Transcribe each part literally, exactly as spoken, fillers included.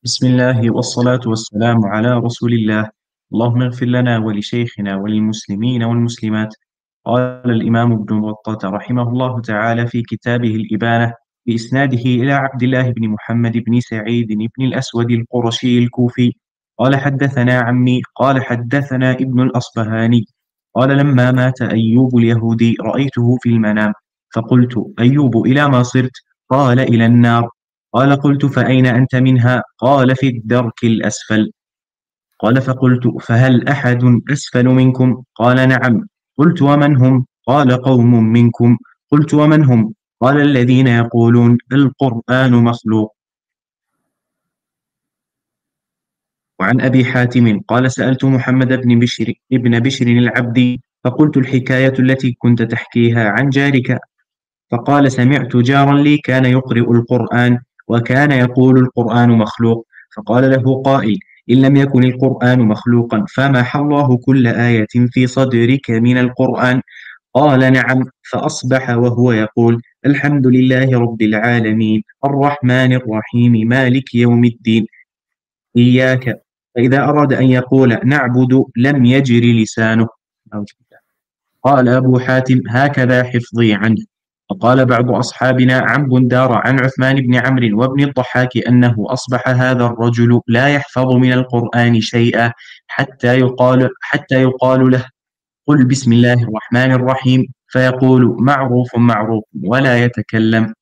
بسم الله والصلاة والسلام على رسول الله. اللهم اغفر لنا ولشيخنا وللمسلمين والمسلمات. قال الإمام ابن بطة رحمه الله تعالى في كتابه الإبانة بإسناده إلى عبد الله بن محمد بن سعيد بن الأسود القرشي الكوفي قال: حدثنا عمي قال حدثنا ابن الأصبهاني قال: لما مات أيوب اليهودي رأيته في المنام، فقلت: أيوب إلى ما صرت؟ قال: إلى النار. قال: قلت: فأين أنت منها؟ قال: في الدرك الأسفل. قال: فقلت: فهل أحد أسفل منكم؟ قال: نعم. قلت: ومن هم؟ قال: قوم منكم. قلت: ومن هم؟ قال: الذين يقولون القرآن مخلوق. وعن أبي حاتم قال: سألت محمد بن بشر ابن بشر العبدي فقلت: الحكاية التي كنت تحكيها عن جارك. فقال: سمعت جارا لي كان يقرئ القرآن وكان يقول القرآن مخلوق، فقال له قائل: إن لم يكن القرآن مخلوقا فمحى الله كل آية في صدرك من القرآن؟ قال: نعم. فأصبح وهو يقول: الحمد لله رب العالمين الرحمن الرحيم مالك يوم الدين إياك. فإذا أراد أن يقول نعبد لم يجر لسانه. قال أبو حاتم: هكذا حفظي عنه. وقال بعض أصحابنا عن بندار عن عثمان بن عمرو وابن الضحاك أنه أصبح هذا الرجل لا يحفظ من القرآن شيئا حتى يقال, حتى يقال له: قل بسم الله الرحمن الرحيم، فيقول: معروف معروف، ولا يتكلم.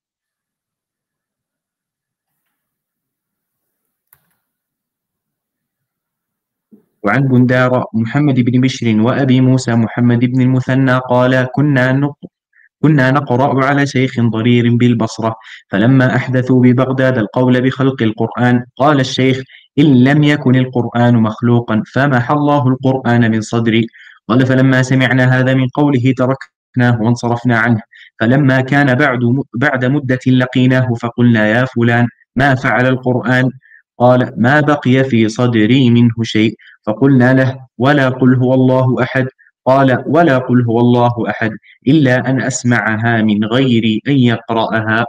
وعن بندار محمد بن بشر وأبي موسى محمد بن المثنى قال: كنا كنا نقرأ على شيخ ضرير بالبصرة، فلما أحدثوا ببغداد القول بخلق القرآن قال الشيخ: إن لم يكن القرآن مخلوقا فمحى الله القرآن من صدري. قال: فلما سمعنا هذا من قوله تركناه وانصرفنا عنه، فلما كان بعد بعد مدة لقيناه فقلنا: يا فلان، ما فعل القرآن؟ قال: ما بقي في صدري منه شيء. فقلنا له: ولا قل هو الله أحد؟ قال: ولا قل هو الله أحد إلا أن أسمعها من غير أن يقرأها.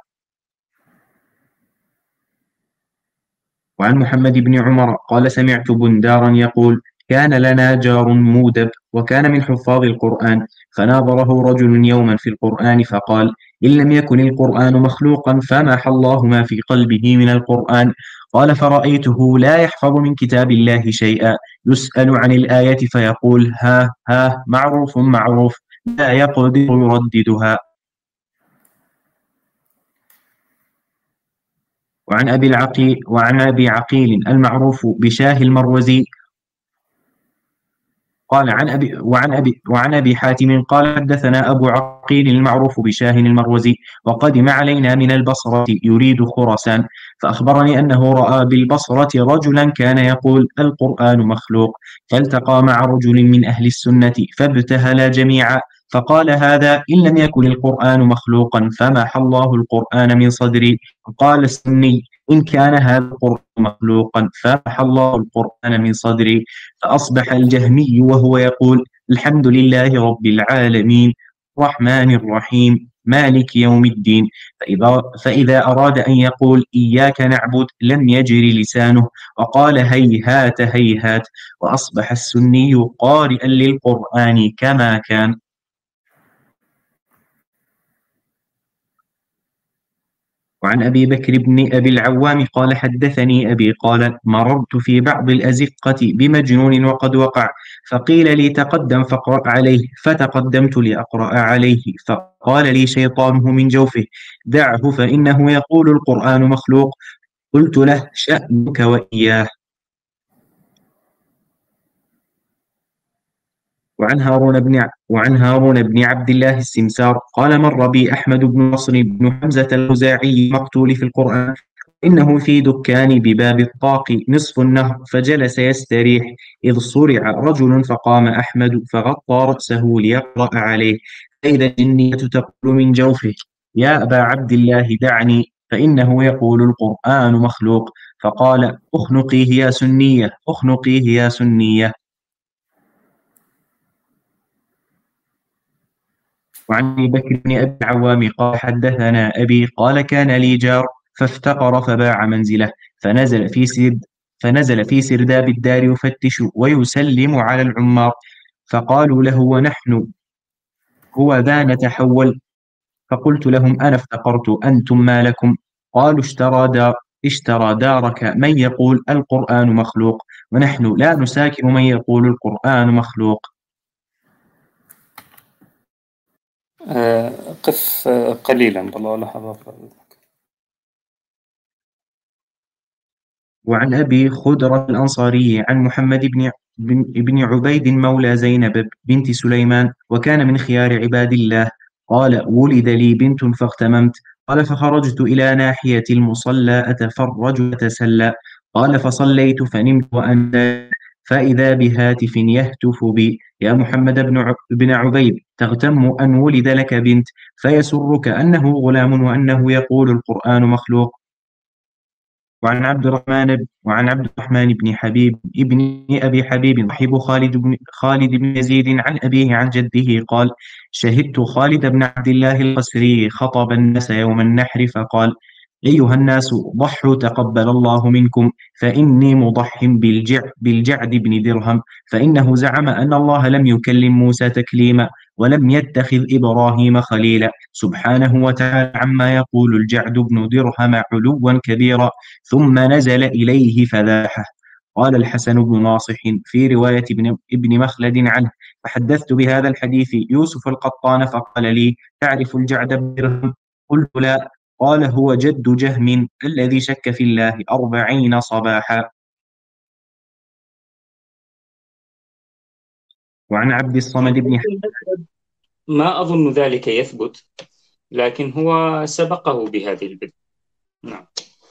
وعن محمد بن عمر قال: سمعت بندارا يقول: كان لنا جار مودب وكان من حفاظ القرآن، فناظره رجل يوما في القرآن فقال: إن لم يكن القرآن مخلوقا فمحى الله ما في قلبه من القرآن. قال: فرأيته لا يحفظ من كتاب الله شيئا، يسأل عن الآية فيقول: ها ها معروف معروف، لا يقدر يرددها. وعن أبي العقيل وعن أبي عقيل المعروف بشاه المروزي قال: عن أبي وعن أبي وعن أبي حاتم قال: حدثنا أبو عقيل المعروف بشاه المروزي وقدم علينا من البصرة يريد خراسان، فأخبرني أنه رأى بالبصرة رجلا كان يقول القرآن مخلوق، فالتقى مع رجل من أهل السنة فابتهلا جميعا، فقال هذا: إن لم يكن القرآن مخلوقا فمحى الله القرآن من صدري. قال السني: إن كان هذا القرآن مخلوقا فمحى الله القرآن من صدري. فأصبح الجهمي وهو يقول: الحمد لله رب العالمين الرحمن الرحيم مالك يوم الدين. فإذا, فإذا أراد أن يقول إياك نعبد لم يجر لسانه وقال: هيهات هيهات. وأصبح السني قارئا للقرآن كما كان. وعن أبي بكر بن أبي العوام قال: حدثني أبي قال: مررت في بعض الأزقة بمجنون وقد وقع، فقيل لي تقدم فاقرأ عليه، فتقدمت لأقرأ عليه، فقال لي شيطانه من جوفه: دعه فإنه يقول القرآن مخلوق. قلت له: شأنك وإياه. وعن هارون بن وعن هارون بن عبد الله السمسار قال: مر بي أحمد بن نصر بن حمزة الخزاعي المقتول في القرآن، إنه في دكان بباب الطاق نصف النهر، فجلس يستريح، إذ صرع رجل فقام أحمد فغطى رأسه ليقرأ عليه، فإذا الجنية تقول من جوفه: يا أبا عبد الله دعني، فإنه يقول القرآن مخلوق. فقال: اخنقيه يا سنية، اخنقيه يا سنية. وعن أبي بكر بن أبي العوام قال: حدثنا أبي قال: كان لي جار فافتقر فباع منزله، فنزل في سرد فنزل في سرداب الدار يفتش ويسلم على العمار، فقالوا له ونحن هو ذا نتحول. فقلت لهم أنا افتقرت، أنتم ما لكم؟ قالوا اشترى دار اشترى دارك من يقول القرآن مخلوق، ونحن لا نساكن من يقول القرآن مخلوق. آه، قف آه، قليلا بضع لحظات. وعن أبي خدرة الأنصاري عن محمد بن بن بن عبيد مولى زينب بنت سليمان، وكان من خيار عباد الله، قال ولد لي بنت فاغتممت. قال فخرجت إلى ناحية المصلى أتفرج وأتسلى. قال فصليت فنمت وأنا فإذا بهاتف يهتف بي يا محمد بن ع- بن عبيد تغتم أن ولد لك بنت، فيسرك أنه غلام وأنه يقول القرآن مخلوق. وعن عبد الرحمن وعن عبد الرحمن بن حبيب ابن أبي حبيب صاحب خالد بن خالد بن يزيد عن أبيه عن جده قال: شهدت خالد بن عبد الله القسري خطب الناس يوم النحر فقال: أيها الناس ضحوا تقبل الله منكم، فإني مضح بالجع بالجعد بن درهم، فإنه زعم أن الله لم يكلم موسى تكليما ولم يتخذ إبراهيم خليلا، سبحانه وتعالى عما يقول الجعد بن درهم علوا كبيرا. ثم نزل إليه فذاحه. قال الحسن بن ناصح في رواية ابن, ابن مخلد عنه: فحدثت بهذا الحديث يوسف القطان فقال لي: تعرف الجعد بن درهم؟ قلت لا. قال: هو جد جهم الذي شك في الله أربعين صباحا. وعن عبد الصمد بن ح- ما أظن ذلك يثبت، لكن هو سبقه بهذه البدعة. نعم.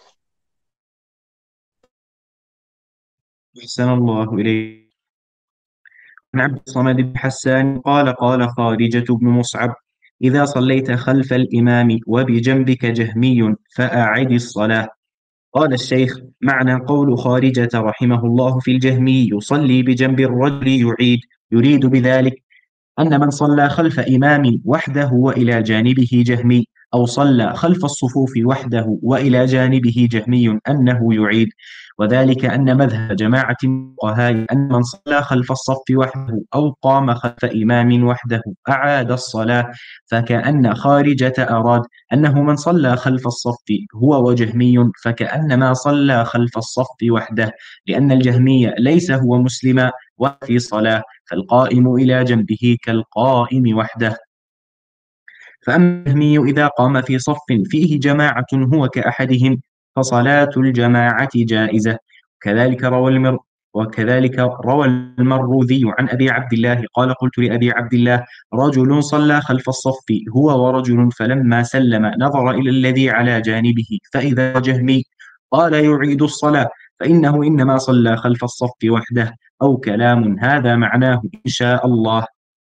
أحسن الله إليه. عن عبد الصمد بن حسان قال: قال خارجة بن مصعب: إذا صليت خلف الإمام وبجنبك جهمي فأعد الصلاة. قال الشيخ: معنى قول خارجة رحمه الله في الجهمي يصلي بجنب الرجل يعيد، يريد بذلك أن من صلى خلف إمام وحده وإلى جانبه جهمي، أو صلى خلف الصفوف وحده وإلى جانبه جهمي أنه يعيد. وذلك أن مذهب جماعة الفقهاء أن من صلى خلف الصف وحده أو قام خلف إمام وحده أعاد الصلاة، فكأن خارجة أراد أنه من صلى خلف الصف هو وجهمي فكأنما صلى خلف الصف وحده، لأن الجهمي ليس هو مسلما وفي صلاة، فالقائم إلى جنبه كالقائم وحده. فأما الجهمي إذا قام في صف فيه جماعة هو كأحدهم فصلاة الجماعة جائزة. كذلك روى المر وكذلك روى المروذي عن أبي عبد الله قال: قلت لأبي عبد الله: رجل صلى خلف الصف هو ورجل، فلما سلم نظر إلى الذي على جانبه فإذا جهمي، قال: يعيد الصلاة، فإنه إنما صلى خلف الصف وحده، أو كلام هذا معناه إن شاء الله.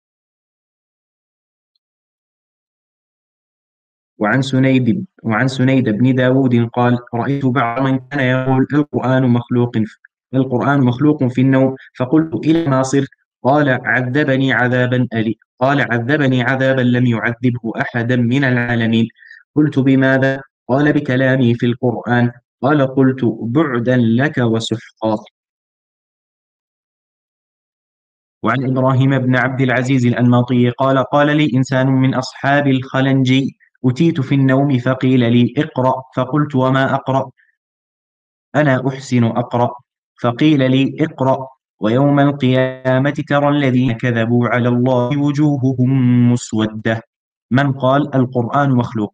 وعن سنيد وعن سنيد بن داود قال: رأيت بعض من كان يقول القرآن مخلوق القرآن مخلوق في النوم، فقلت: إلى ما صرت؟ قال: عذبني عذابا ألي قال: عذبني عذابا لم يعذبه أحدا من العالمين. قلت: بماذا؟ قال: بكلامي في القرآن. قال: قلت: بعدا لك وسحقا. وعن إبراهيم بن عبد العزيز الأنماطي قال: قال لي إنسان من أصحاب الخلنجي: أتيت في النوم فقيل لي: اقرأ، فقلت: وما أقرأ؟ أنا أحسن أقرأ. فقيل لي: اقرأ: ويوم القيامة ترى الذين كذبوا على الله وجوههم مسودة. من قال القرآن مخلوق.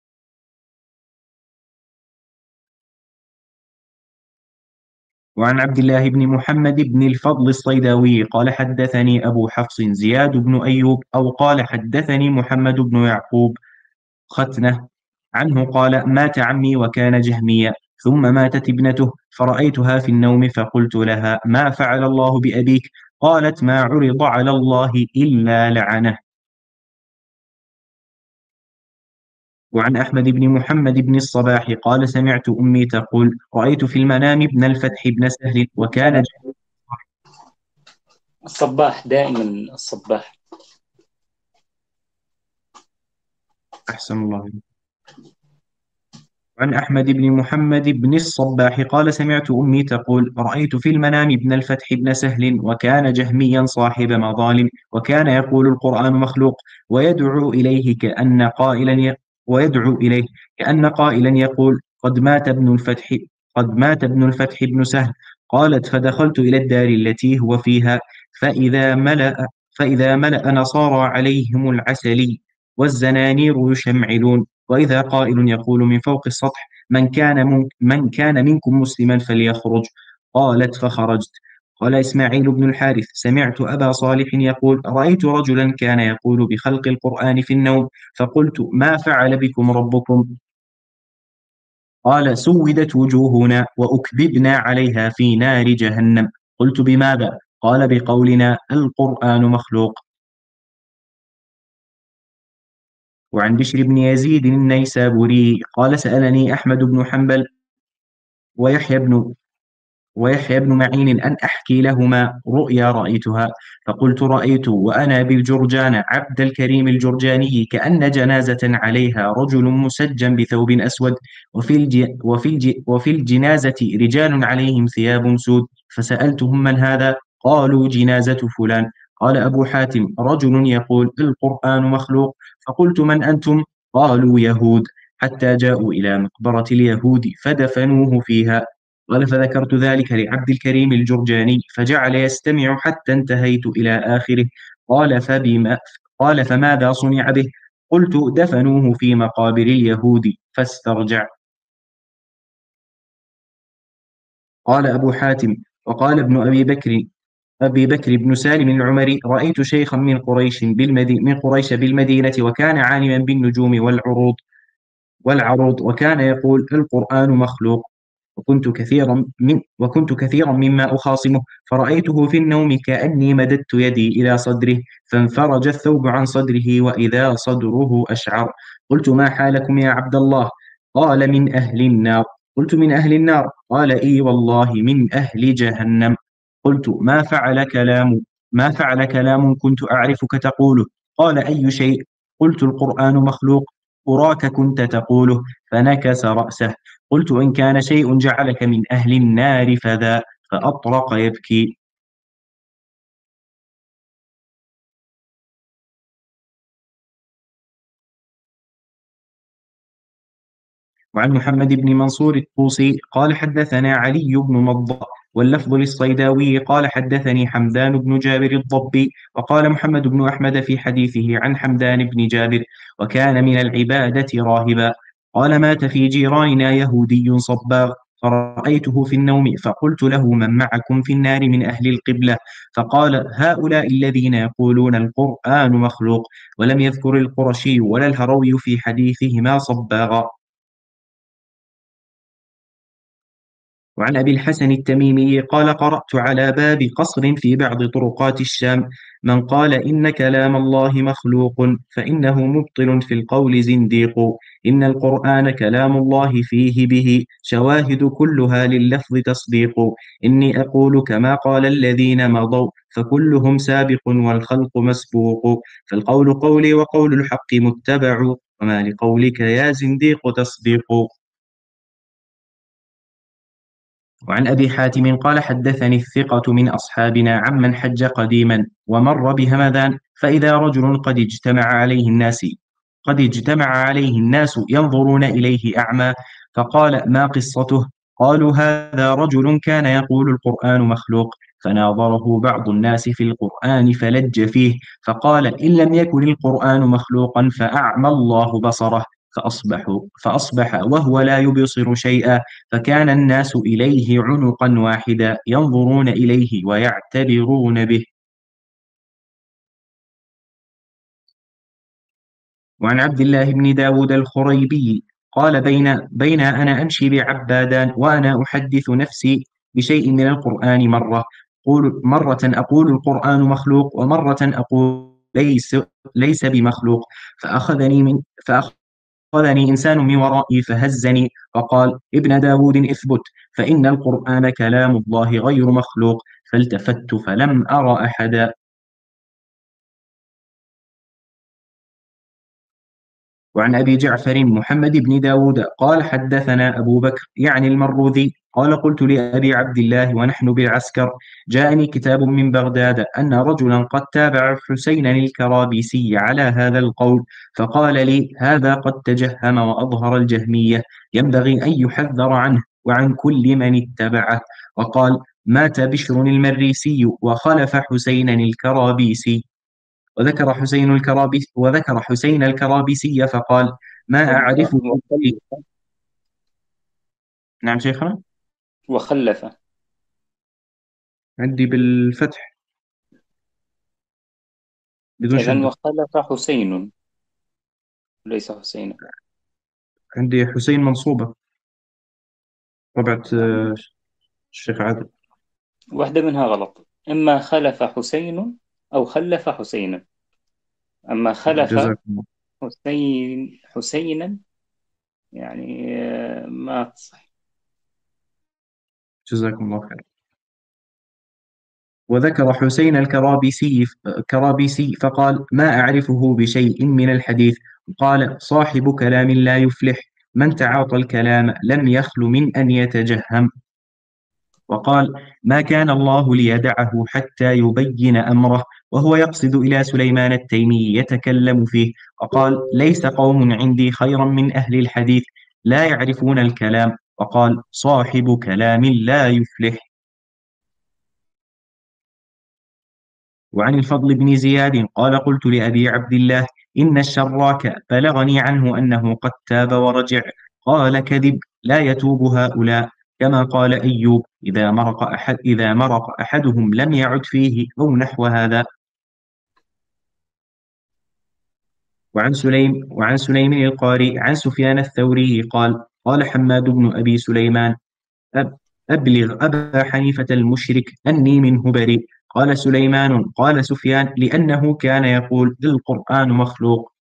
وعن عبد الله بن محمد بن الفضل الصيداوي قال: حدثني أبو حفص زياد بن أيوب، أو قال: حدثني محمد بن يعقوب ختنة عنه قال: مات عمي وكان جهميا، ثم ماتت ابنته، فرأيتها في النوم فقلت لها: ما فعل الله بأبيك؟ قالت: ما عرض على الله إلا لعنه. وعن أحمد بن محمد بن الصباح قال: سمعت أمي تقول: رأيت في المنام ابن الفتح بن سهل وكان جهميا. الصباح دائما الصباح. أحسن الله. عن أحمد بن محمد بن الصباح قال سمعت أمي تقول رأيت في المنام ابن الفتح بن سهل وكان جهميا صاحب مظالم وكان يقول القرآن مخلوق ويدعو إليه كأن قائلا ي... ويدعو إليه كأن قائلا يقول قد مات ابن الفتح قد مات ابن الفتح بن سهل. قالت فدخلت إلى الدار التي هو فيها فإذا ملأ فإذا ملأ نصارى عليهم العسل والزنانير يشمعلون وإذا قائل يقول من فوق السطح من كان من, من كان منكم مسلما فليخرج. قالت فخرجت. قال إسماعيل بن الحارث سمعت أبا صالح يقول رأيت رجلا كان يقول بخلق القرآن في النوم فقلت ما فعل بكم ربكم؟ قال سودت وجوهنا وأكببنا عليها في نار جهنم. قلت بماذا؟ قال بقولنا القرآن مخلوق. وعن بشر بن يزيد النيسابوري قال سألني أحمد بن حنبل ويحيى بن ويحيى بن معين أن أحكي لهما رؤيا رأيتها. فقلت رأيت وأنا بالجرجان عبد الكريم الجرجاني كأن جنازة عليها رجل مسجى بثوب أسود وفي, الج... وفي, الج... وفي الجنازة رجال عليهم ثياب سود فسألتهم من هذا؟ قالوا جنازة فلان. قال أبو حاتم رجل يقول القرآن مخلوق. فقلت من أنتم؟ قالوا يهود حتى جاءوا إلى مقبرة اليهود فدفنوه فيها. قال فذكرت ذلك لعبد الكريم الجرجاني فجعل يستمع حتى انتهيت إلى آخره. قال فبما قال فماذا صنع به؟ قلت دفنوه في مقابر اليهود فاسترجع. قال أبو حاتم وقال ابن أبي بكر أبي بكر بن سالم العمري رأيت شيخا من قريش بالمدي من قريش بالمدينة وكان عالما بالنجوم والعروض والعروض وكان يقول القرآن مخلوق. وكنت كثيرا من وكنت كثيرا مما أخاصمه فرأيته في النوم كأني مددت يدي إلى صدره فانفرج الثوب عن صدره وإذا صدره أشعر. قلت ما حالكم يا عبد الله؟ قال من أهل النار. قلت من أهل النار؟ قال إي والله من أهل جهنم. قلت ما فعل كلام ما فعل كلام كنت أعرفك تقوله؟ قال أي شيء؟ قلت القرآن مخلوق أراك كنت تقوله. فنكس رأسه. قلت إن كان شيء جعلك من أهل النار فذا. فأطرق يبكي. وعن محمد بن منصور الطوسي قال حدثنا علي بن مضى واللفظ للصيداوي قال حدثني حمدان بن جابر الضبي. وقال محمد بن أحمد في حديثه عن حمدان بن جابر وكان من العبادة راهبا. قال مات في جيراننا يهودي صباغ فرأيته في النوم فقلت له من معكم في النار من أهل القبلة؟ فقال هؤلاء الذين يقولون القرآن مخلوق. ولم يذكر القرشي ولا الهروي في حديثهما صباغا. وعن أبي الحسن التميمي قال قرأت على باب قصر في بعض طرقات الشام من قال إن كلام الله مخلوق فإنه مبطل في القول زنديق. إن القرآن كلام الله فيه به شواهد كلها لللفظ تصديق. إني أقول كما قال الذين مضوا فكلهم سابق والخلق مسبوق. فالقول قولي وقول الحق متبع وما لقولك يا زنديق تصديق. وعن أبي حاتم قال حدثني الثقة من أصحابنا عمن حج قديما ومر بهمذان فإذا رجل قد اجتمع عليه الناس قد اجتمع عليه الناس ينظرون إليه أعمى فقال ما قصته؟ قالوا هذا رجل كان يقول القرآن مخلوق فناظره بعض الناس في القرآن فلج فيه فقال إن لم يكن القرآن مخلوقا فأعمى الله بصره فأصبح فأصبح وهو لا يبصر شيئا فكان الناس إليه عنقا واحدا ينظرون إليه ويعتبرون به. وعن عبد الله بن داود الخريبي قال بين, بين أنا أمشي بعبادان وأنا أحدث نفسي بشيء من القرآن مرة قول مرة أقول القرآن مخلوق ومرة أقول ليس, ليس بمخلوق فأخذني من فأخذ أخذني إنسان من ورائي فهزني وقال ابن داود اثبت فإن القرآن كلام الله غير مخلوق. فالتفت فلم أرى أحدا. وعن أبي جعفر محمد بن داود قال حدثنا أبو بكر يعني المروذي قال قلت لأبي عبد الله ونحن بالعسكر جاءني كتاب من بغداد أن رجلا قد تابع حسينا الكرابيسي على هذا القول، فقال لي هذا قد تجهم وأظهر الجهمية، ينبغي أن يحذر عنه وعن كل من اتبعه. وقال مات بشر المريسي وخلف حسينا الكرابيسي. وذكر حسين الكرابيسي وذكر حسين الكرابيسي فقال ما أعرفه. وخلف نعم شيخنا. وخلف عندي بالفتح بدون إذن شدة. وخلف حسين ليس حسين. عندي حسين منصوبة طبعة آه، الشيخ عادل. واحدة منها غلط، إما خلف حسين أو خلف حسينا. أما خلف جزاكم الله. حسين حسينا يعني آه، ما تصح. جزاكم الله خير. وذكر حسين الكرابيسي كرابيسي فقال ما أعرفه بشيء من الحديث. قال صاحب كلام لا يفلح، من تعاطى الكلام لم يخل من أن يتجهم. وقال ما كان الله ليدعه حتى يبين أمره، وهو يقصد إلى سليمان التيمي يتكلم فيه. وقال ليس قوم عندي خيرا من أهل الحديث لا يعرفون الكلام. وقال صاحب كلام لا يفلح. وعن الفضل بن زياد قال قلت لأبي عبد الله إن الشراك بلغني عنه أنه قد تاب ورجع. قال كذب، لا يتوب هؤلاء، كما قال أيوب إذا مرق أحد إذا مرق أحدهم لم يعد فيه، أو نحو هذا. وعن سليم وعن سليم القاري عن سفيان الثوري قال قال حماد بن أبي سليمان أب أبلغ أبا حنيفة المشرك أني منه بريء. قال سليمان قال سفيان لأنه كان يقول القرآن مخلوق.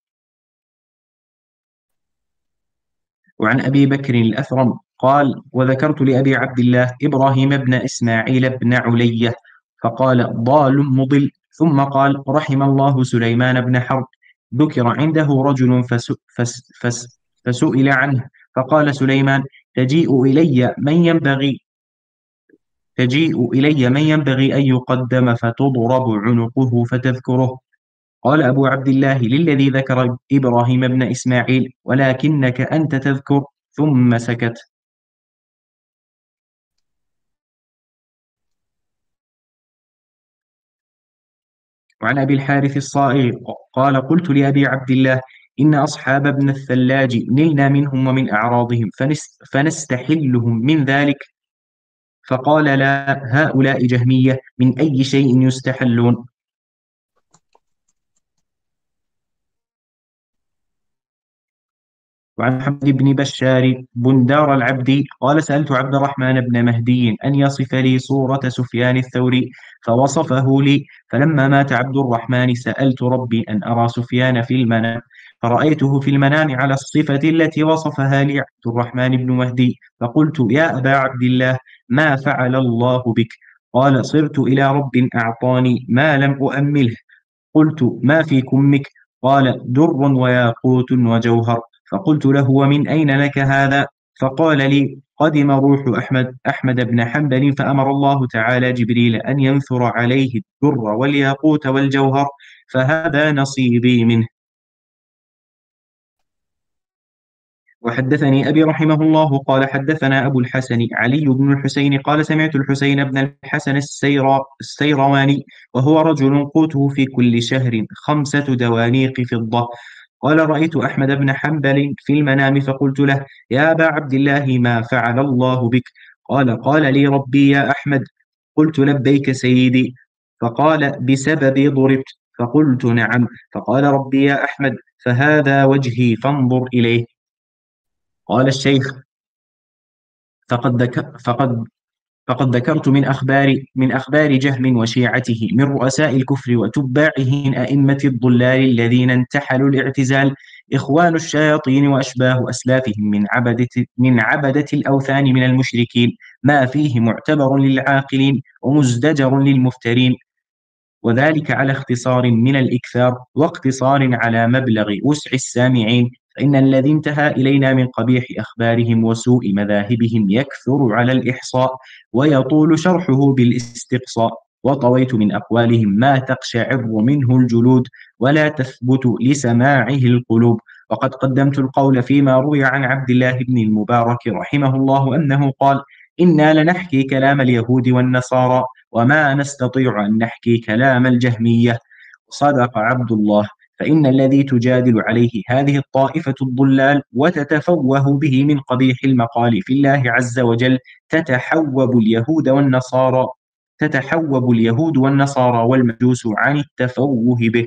وعن أبي بكر الأثرم قال وذكرت لأبي عبد الله إبراهيم بن إسماعيل بن علية فقال ضال مضل، ثم قال رحم الله سليمان بن حرب، ذكر عنده رجل فس فس فس فسئل عنه فقال سليمان تجيء إلي من ينبغي تجيء إلي من ينبغي أن يقدم فتضرب عنقه فتذكره. قال أبو عبد الله للذي ذكر إبراهيم بن إسماعيل ولكنك أنت تذكر، ثم سكت. وعن أبي الحارث الصائغ قال قلت لأبي عبد الله إن أصحاب ابن الثلاج نلنا منهم ومن أعراضهم فنس فنستحلهم من ذلك. فقال لا، هؤلاء جهمية من أي شيء يستحلون. وعن محمد بن بشار بندار العبدي قال سألت عبد الرحمن بن مهدي أن يصف لي صورة سفيان الثوري فوصفه لي، فلما مات عبد الرحمن سألت ربي أن أرى سفيان في المنام، فرأيته في المنام على الصفة التي وصفها لي عبد الرحمن بن مهدي، فقلت يا أبا عبد الله ما فعل الله بك؟ قال صرت إلى رب أعطاني ما لم أؤمله. قلت ما في كمك؟ قال در وياقوت وجوهر. فقلت له ومن أين لك هذا؟ فقال لي قدم روح أحمد أحمد بن حنبل فأمر الله تعالى جبريل أن ينثر عليه الدر والياقوت والجوهر، فهذا نصيبي منه. وحدثني أبي رحمه الله قال حدثنا أبو الحسن علي بن الحسين قال سمعت الحسين بن الحسن السيرا السيرواني وهو رجل قوته في كل شهر خمسة دوانيق فضة قال رأيت أحمد بن حنبل في المنام فقلت له يا أبا عبد الله ما فعل الله بك؟ قال قال لي ربي يا أحمد. قلت لبيك سيدي. فقال بسببي ضربت؟ فقلت نعم. فقال ربي يا أحمد فهذا وجهي فانظر إليه. قال الشيخ فقد ذك فقد فقد ذكرت من أخبار من أخبار جهم وشيعته من رؤساء الكفر وتباعه أئمة الضلال الذين انتحلوا الاعتزال إخوان الشياطين وأشباه أسلافهم من عبدة من عبدة الأوثان من المشركين، ما فيه معتبر للعاقلين ومزدجر للمفترين، وذلك على اختصار من الإكثار واقتصار على مبلغ وسع السامعين، فإن الذي انتهى إلينا من قبيح أخبارهم وسوء مذاهبهم يكثر على الإحصاء ويطول شرحه بالاستقصاء، وطويت من أقوالهم ما تقشعر منه الجلود ولا تثبت لسماعه القلوب. وقد قدمت القول فيما روي عن عبد الله بن المبارك رحمه الله أنه قال: إنا لنحكي كلام اليهود والنصارى وما نستطيع أن نحكي كلام الجهمية. صدق عبد الله، فإن الذي تجادل عليه هذه الطائفة الضلال وتتفوه به من قبيح المقال في الله عز وجل تتحوب اليهود والنصارى تتحوب اليهود والنصارى والمجوس عن التفوه به.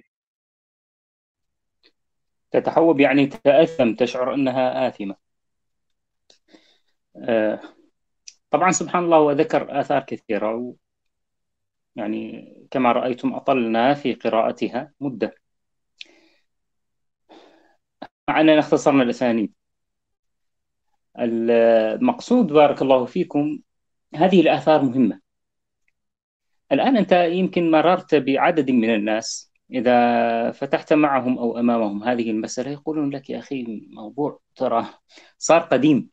تتحوب يعني تأثم، تشعر أنها آثمة. آه طبعا سبحان الله، وذكر آثار كثيرة، يعني كما رأيتم أطلنا في قراءتها مدة، مع أننا اختصرنا الأسانيد. المقصود بارك الله فيكم، هذه الآثار مهمة. الآن أنت يمكن مررت بعدد من الناس إذا فتحت معهم أو أمامهم هذه المسألة يقولون لك: يا أخي موضوع ترى صار قديم،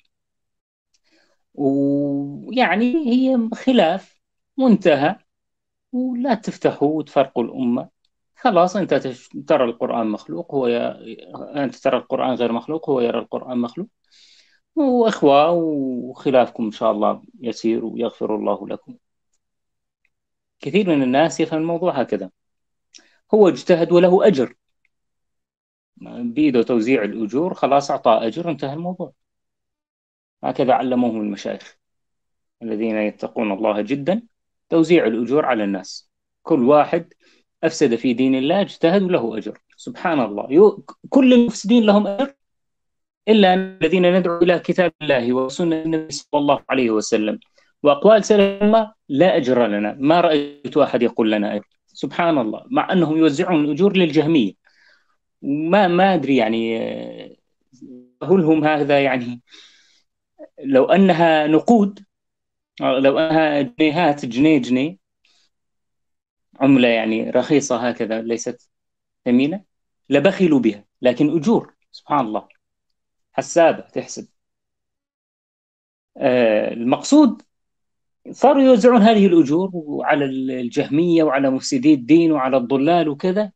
ويعني هي خلاف منتهى، ولا تفتحوا وتفرقوا الأمة. خلاص أنت ترى القرآن مخلوق، هو ي... أنت ترى القرآن غير مخلوق، هو يرى القرآن مخلوق، وإخوة، وخلافكم إن شاء الله يسير ويغفر الله لكم. كثير من الناس يفهم الموضوع هكذا، هو اجتهد وله أجر، بيده توزيع الأجور، خلاص أعطى أجر، انتهى الموضوع. هكذا علموهم المشايخ الذين يتقون الله جدا، توزيع الأجور على الناس، كل واحد أفسد في دين الله اجتهد وله أجر. سبحان الله، يو... كل المفسدين لهم أجر إلا الذين ندعو إلى كتاب الله وسنة النبي صلى الله عليه وسلم وأقوال سلف لا أجر لنا. ما رأيت أحد يقول لنا أجر، سبحان الله، مع أنهم يوزعون الأجور للجهمية. ما ما أدري يعني، هل هم هذا يعني لو أنها نقود، لو أنها جنيهات، جنيه جنيه، عملة يعني رخيصة هكذا ليست ثمينة، لبخلوا بها، لكن أجور سبحان الله حسابة تحسب. آه المقصود صاروا يوزعون هذه الأجور على الجهمية وعلى مفسدي الدين وعلى الضلال وكذا،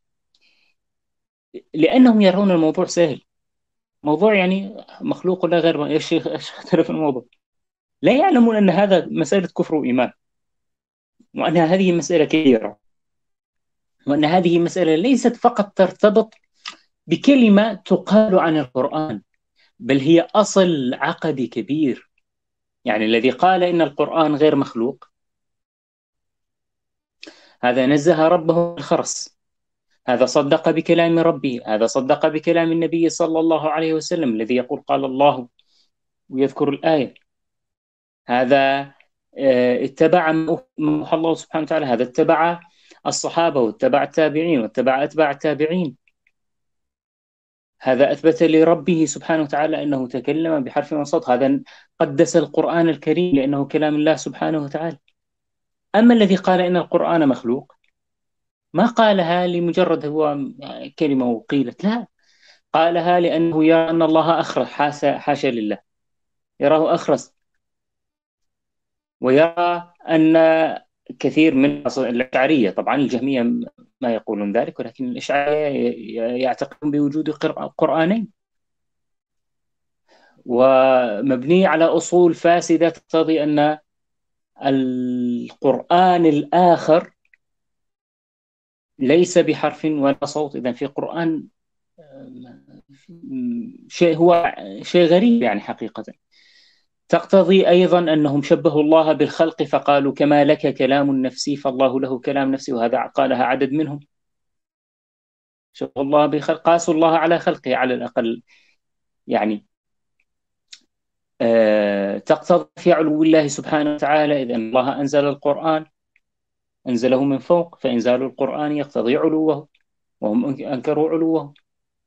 لأنهم يرون الموضوع سهل، موضوع يعني مخلوق ولا غير، ايش ايش اختلف الموضوع؟ لا يعلمون أن هذا مسألة كفر وإيمان، وأن هذه مسألة كبيرة، وأن هذه مسألة ليست فقط ترتبط بكلمة تقال عن القرآن، بل هي أصل عقدي كبير. يعني الذي قال إن القرآن غير مخلوق هذا نزه ربه الخرس، هذا صدق بكلام ربه، هذا صدق بكلام النبي صلى الله عليه وسلم الذي يقول قال الله ويذكر الآية، هذا اتبع ما أوحى الله سبحانه وتعالى، هذا اتبع الصحابة واتبع التابعين واتبع أتباع التابعين، هذا أثبت لربه سبحانه وتعالى أنه تكلم بحرف وصوت، هذا قدس القرآن الكريم لأنه كلام الله سبحانه وتعالى. أما الذي قال إن القرآن مخلوق ما قالها لمجرد هو كلمة وقيلت، لا، قالها لأنه يرى أن الله أخرس، حاشا لله، يراه أخرس، ويرى أن كثير من الأشعرية، طبعا الجهمية ما يقولون ذلك، ولكن الأشعرية يعتقدون بوجود قرآنين، ومبني على أصول فاسدة تقتضي أن القرآن الآخر ليس بحرف ولا صوت. إذن في قرآن شيء هو شيء غريب يعني حقيقة. تقتضي أيضا أنهم شبهوا الله بالخلق فقالوا كما لك كلام نفسي فالله له كلام نفسي، وهذا قالها عدد منهم، شبه الله بالخلق، قاسوا الله على خلقه على الأقل يعني. أه تقتضي في علو الله سبحانه وتعالى، إذا الله أنزل القرآن أنزله من فوق، فإنزال القرآن يقتضي علوه وهم أنكروا علوه.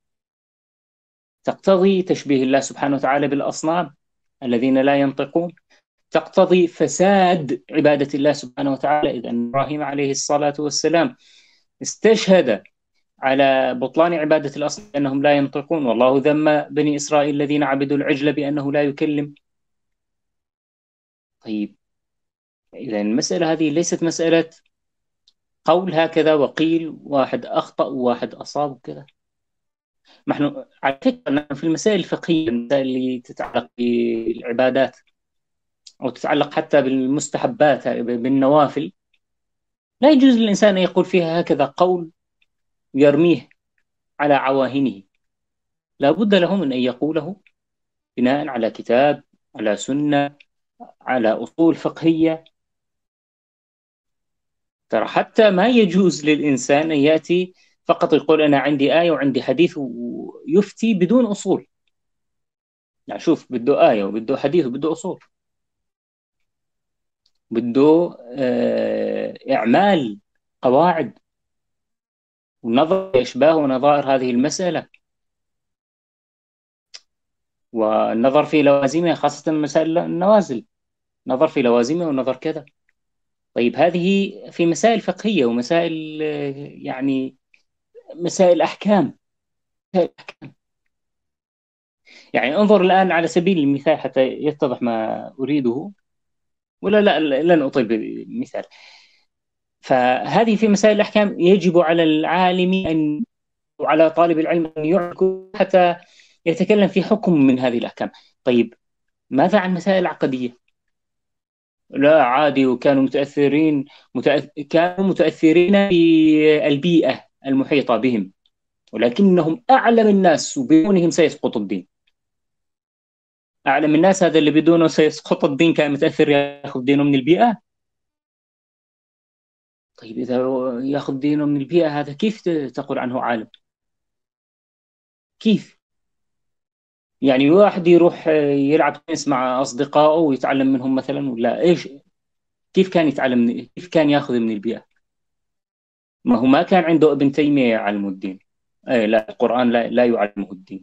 تقتضي تشبيه الله سبحانه وتعالى بالأصنام الذين لا ينطقون، تقتضي فساد عبادة الله سبحانه وتعالى، إذا إبراهيم عليه الصلاة والسلام استشهد على بطلان عبادة الأصنام أنهم لا ينطقون، والله ذم بني إسرائيل الذين عبدوا العجل بأنه لا يكلم. طيب إذا المسألة هذه ليست مسألة قول هكذا وقيل، واحد أخطأ وواحد أصاب وكذا. نحن على فكرة نحن في المسائل الفقهية، المسائل اللي تتعلق بالعبادات أو تتعلق حتى بالمستحبات بالنوافل، لا يجوز للإنسان أن يقول فيها هكذا قول يرميه على عواهنه. لا بد له من أن يقوله بناء على كتاب، على سنة، على أصول فقهية. ترى حتى ما يجوز للإنسان أن يأتي فقط يقول أنا عندي آية وعندي حديث ويفتي بدون أصول. يعني شوف، بده آية وبده حديث وبده أصول، بده آه، إعمال قواعد ونظر إشباه ونظائر هذه المسألة، والنظر في لوازمها، خاصة مسائل النوازل، نظر في لوازمها ونظر كذا. طيب هذه في مسائل فقهية ومسائل آه، يعني مسائل أحكام. مسائل أحكام. يعني انظر الآن على سبيل المثال حتى يتضح ما أريده، ولا لا لن أطيل بالمثال. فهذه في مسائل الأحكام يجب على العالم أن، وعلى طالب العلم أن يعرف حتى يتكلم في حكم من هذه الأحكام. طيب ماذا عن مسائل عقدية؟ لا عادي، وكانوا متأثرين متأث... كانوا متأثرين بالبيئة المحيطة بهم، ولكنهم أعلم الناس وبدونهم سيسقط الدين. أعلم الناس هذا اللي بدونه سيسقط الدين كان متأثر يأخذ دينه من البيئة. طيب إذا يأخذ دينه من البيئة، هذا كيف تقول عنه عالم؟ كيف؟ يعني واحد يروح يلعب تنس مع أصدقائه ويتعلم منهم مثلا، ولا إيش؟ كيف كان يتعلم من... كيف كان يأخذ من البيئة؟ ما هو ما كان عنده ابن تيمية يعلمه الدين. أي لا، القرآن لا, لا يعلمه الدين،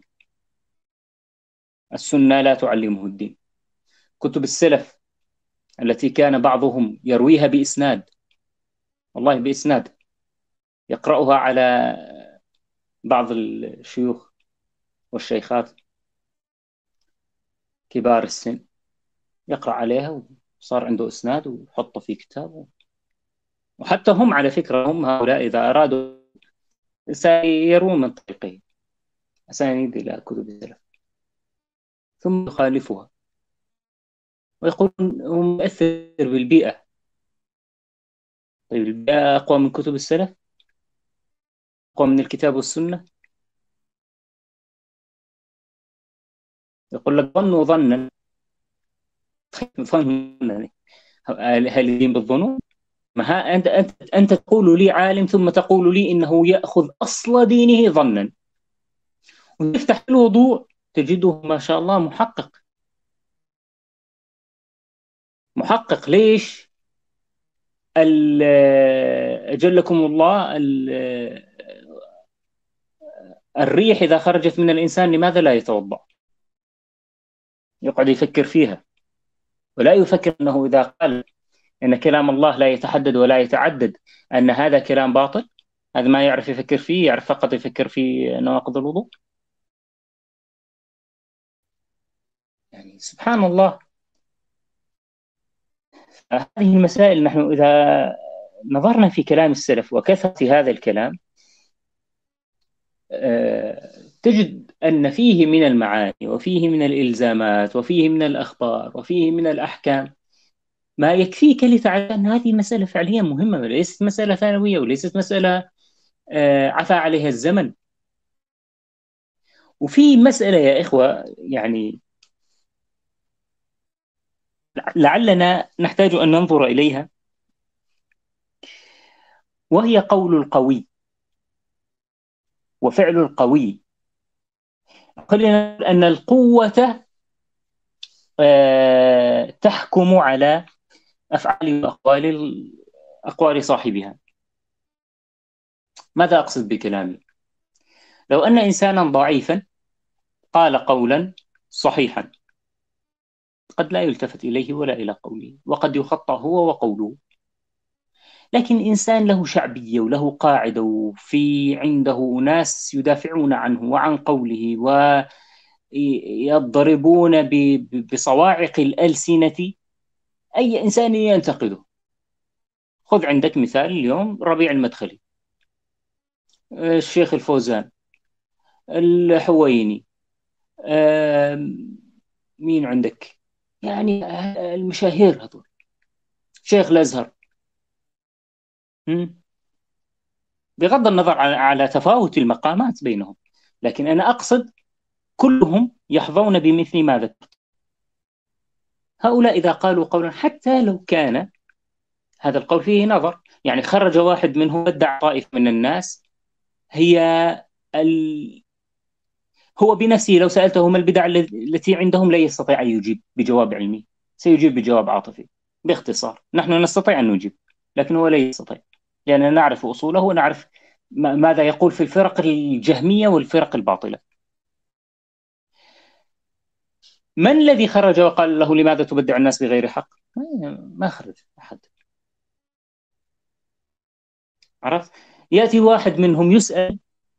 السنة لا تعلمه الدين. كتب السلف التي كان بعضهم يرويها بإسناد، والله بإسناد، يقرأها على بعض الشيوخ والشيخات كبار السن، يقرأ عليها وصار عنده إسناد وحطه في كتاب. وحتى هم على فكرة، هم هؤلاء إذا أرادوا سيرون من طريقه أسانيد إلى كتب السلف، ثم يخالفها ويقول هو مؤثر بالبيئة. طيب البيئة أقوى من كتب السلف؟ أقوى من الكتاب والسنة؟ يقول لك ظنوا ظنا. ظنا، هل الدين بالظنون؟ ما ها أنت أنت أنت تقول لي عالم ثم تقول لي إنه يأخذ أصل دينه ظنا، ويفتح الوضوء تجده ما شاء الله محقق. محقق ليش؟ أجلكم الله، الريح إذا خرجت من الإنسان لماذا لا يتوضأ؟ يقعد يفكر فيها، ولا يفكر أنه إذا قال أن كلام الله لا يتحدد ولا يتعدد أن هذا كلام باطل. هذا ما يعرف يفكر فيه، يعرف فقط يفكر في نواقض الوضوء. يعني سبحان الله. هذه المسائل نحن إذا نظرنا في كلام السلف وكثرة هذا الكلام، تجد أن فيه من المعاني وفيه من الإلزامات وفيه من الأخبار وفيه من الأحكام ما يكفيك لتعلم أن هذه مسألة فعليا مهمة، وليست مسألة ثانوية، وليست مسألة عفى عليها الزمن. وفي مسألة يا إخوة يعني لعلنا نحتاج أن ننظر إليها، وهي قول القوي وفعل القوي. خلينا نقول أن القوة تحكم على أفعال وأقوال أقوال صاحبها. ماذا أقصد بكلامي؟ لو أن إنسانا ضعيفا قال قولا صحيحا، قد لا يلتفت إليه ولا إلى قوله، وقد يخطأ هو وقوله، لكن إنسان له شعبية وله قاعدة وفي عنده ناس يدافعون عنه وعن قوله ويضربون بصواعق الألسنة أي إنسان ينتقده. خذ عندك مثال اليوم ربيع المدخلي، الشيخ الفوزان، الحويني، مين عندك يعني المشاهير هذول، شيخ الأزهر. بغض النظر على تفاوت المقامات بينهم، لكن أنا أقصد كلهم يحظون بمثل ما ذكرت. هؤلاء إذا قالوا قولا حتى لو كان هذا القول فيه نظر، يعني خرج واحد منهم ادعى طائفة من الناس هي ال... هو بنفسه لو سألته ما البدع التي عندهم لا يستطيع أن يجيب بجواب علمي، سيجيب بجواب عاطفي. باختصار نحن نستطيع أن نجيب، لكن هو لا يستطيع، لأننا نعرف أصوله ونعرف ماذا يقول في الفرق الجهمية والفرق الباطلة. من الذي خرج وقال له لماذا تبدع الناس بغير حق؟ ما خرج أحد. عرفت؟ يأتي واحد منهم يسأل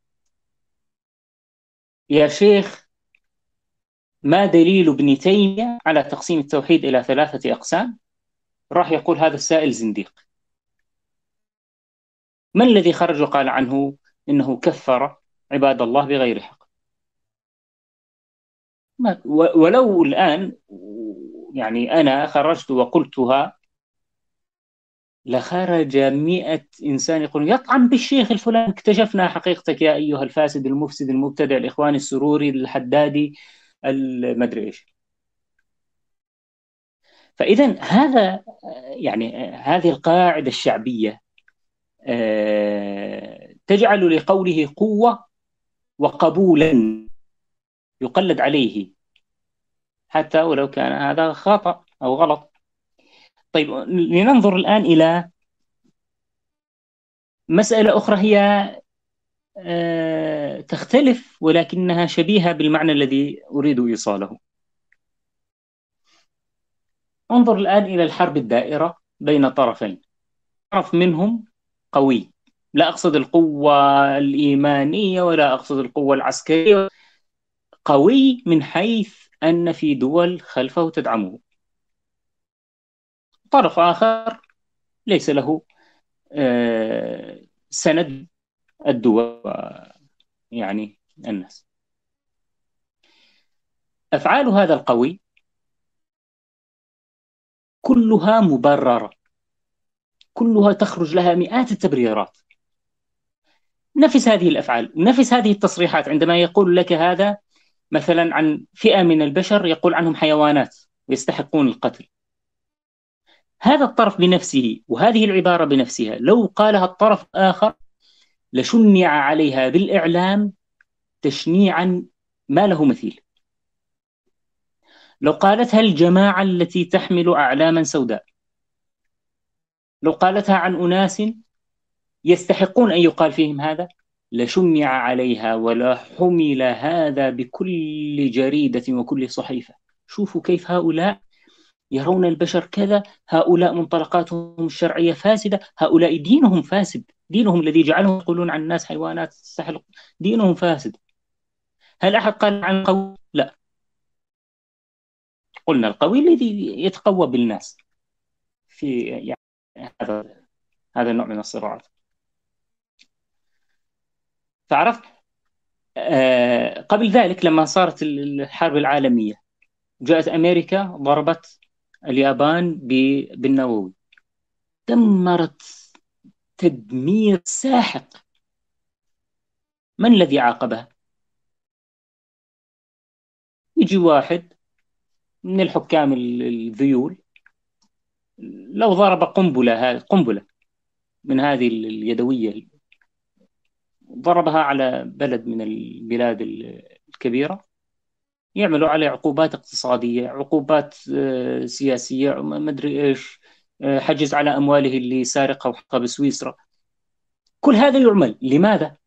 يا شيخ ما دليل ابن تيمية على تقسيم التوحيد إلى ثلاثة أقسام؟ راح يقول هذا السائل زنديق. من الذي خرج وقال عنه إنه كفر عباد الله بغير حق؟ ما ولو الآن يعني أنا خرجت وقلتها لخرج مئة إنسان يقول يطعن بالشيخ الفلاني، اكتشفنا حقيقتك يا أيها الفاسد المفسد المبتدع الإخواني السروري الحدادي المدري إيش. فإذا هذا يعني هذه القاعدة الشعبية تجعل لقوله قوة وقبولا يقلد عليه حتى ولو كان هذا خطأ أو غلط. طيب لننظر الآن إلى مسألة أخرى هي تختلف ولكنها شبيهة بالمعنى الذي أريد إيصاله. انظر الآن إلى الحرب الدائرة بين طرفين، طرف منهم قوي، لا أقصد القوة الإيمانية ولا أقصد القوة العسكرية، قوي من حيث أن في دول خلفه تدعمه. طرف آخر ليس له سند الدول يعني الناس. أفعال هذا القوي كلها مبررة، كلها تخرج لها مئات التبريرات. نفس هذه الأفعال، نفس هذه التصريحات عندما يقول لك هذا مثلا عن فئة من البشر يقول عنهم حيوانات ويستحقون القتل، هذا الطرف بنفسه وهذه العبارة بنفسها لو قالها الطرف آخر لشنع عليها بالإعلام تشنيعا ما له مثيل. لو قالتها الجماعة التي تحمل أعلاما سوداء، لو قالتها عن أناس يستحقون أن يقال فيهم هذا لشنع عليها ولا حمل هذا بكل جريدة وكل صحيفة. شوفوا كيف هؤلاء يرون البشر كذا، هؤلاء منطلقاتهم الشرعية فاسدة، هؤلاء دينهم فاسد، دينهم الذي جعلهم يقولون عن الناس حيوانات تستحق، دينهم فاسد. هل أحد قال عن القوي؟ لا، قلنا القوي الذي يتقوى بالناس في يعني هذا هذا النوع من الصراعات. فعرفت آه قبل ذلك لما صارت الحرب العالمية جاءت أمريكا ضربت اليابان بالنووي، دمرت تدمير ساحق. من الذي عاقبها؟ يجي واحد من الحكام الذيول لو ضرب قنبلة قنبلة من هذه اليدوية، ضربها على بلد من البلاد الكبيرة، يعملوا عليه عقوبات اقتصادية، عقوبات سياسية، ما أدري إيش، حجز على أمواله اللي سارقها وحطها بسويسرا. كل هذا يعمل لماذا؟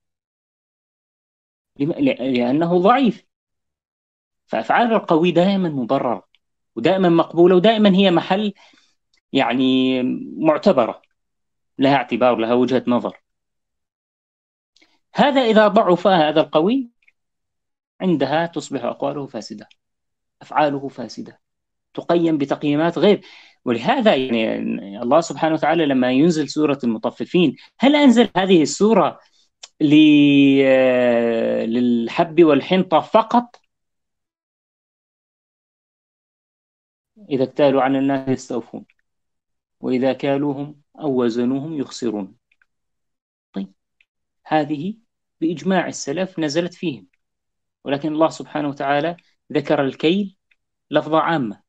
لأنه ضعيف. فأفعال القوي دائما مبررة ودائما مقبولة ودائما هي محل يعني معتبرة. لها اعتبار، لها وجهة نظر. هذا إذا ضعف هذا القوي عندها تصبح أقواله فاسدة، أفعاله فاسدة، تقيم بتقييمات غير. ولهذا يعني الله سبحانه وتعالى لما ينزل سورة المطففين، هل أنزل هذه السورة للحب والحنطة فقط؟ إذا اكتالوا على الناس يستوفون وإذا كالوهم أو وزنوهم يخسرون. طيب هذه بإجماع السلف نزلت فيهم، ولكن الله سبحانه وتعالى ذكر الكيل لفظة عامة،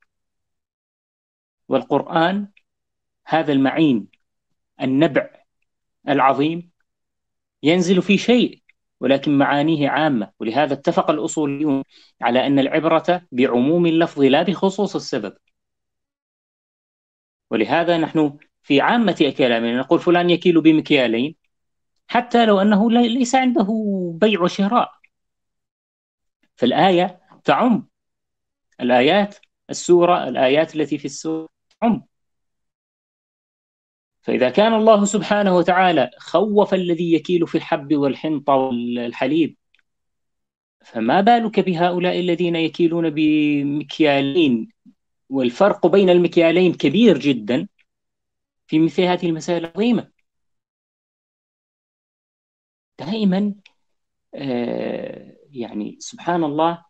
والقرآن هذا المعين النبع العظيم ينزل في شيء ولكن معانيه عامة. ولهذا اتفق الأصوليون على أن العبرة بعموم اللفظ لا بخصوص السبب. ولهذا نحن في عامة كلامنا نقول فلان يكيل بمكيالين حتى لو أنه ليس عنده بيع وشراء، فالآية تعم. الآيات السورة الآيات التي في السورة تعم. فإذا كان الله سبحانه وتعالى خوف الذي يكيل في الحب والحنطة والحليب، فما بالك بهؤلاء الذين يكيلون بمكيالين، والفرق بين المكيالين كبير جدا في مثل هذه المسائل العظيمة. دائما آه يعني سبحان الله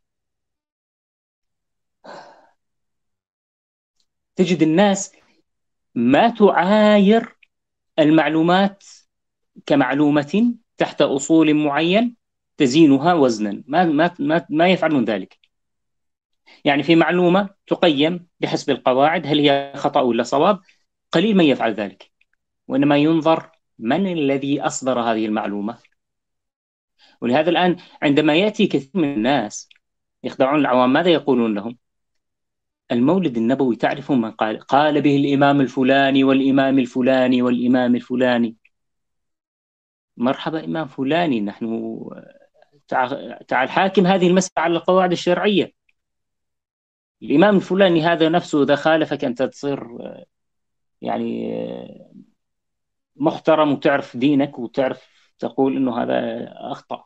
تجد الناس ما تعاير المعلومات كمعلومة تحت أصول معين تزينها وزنا، ما ما ما, ما يفعلون ذلك. يعني في معلومة تقيم بحسب القواعد هل هي خطأ ولا صواب، قليل من يفعل ذلك، وإنما ينظر من الذي أصدر هذه المعلومة. ولهذا الآن عندما يأتي كثير من الناس يخدعون العوام، ماذا يقولون لهم؟ المولد النبوي تعرفون من قال؟ قال به الإمام الفلاني والإمام الفلاني والإمام الفلاني. مرحبا إمام فلاني، نحن تعال حاكم هذه المسألة على القواعد الشرعية. الإمام الفلاني هذا نفسه إذا خالفك أنت تصير يعني محترم وتعرف دينك وتعرف تقول إنه هذا أخطأ.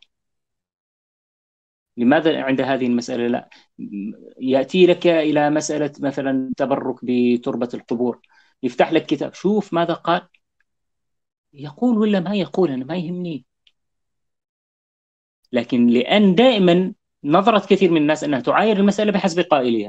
لماذا عند هذه المسألة لا؟ يأتي لك إلى مسألة مثلا تبرك بتربة القبور، يفتح لك كتاب شوف ماذا قال، يقول ولا ما يقول أنا ما يهمني. لكن لأن دائما نظرت كثير من الناس أنها تعاير المسألة بحسب قائلها،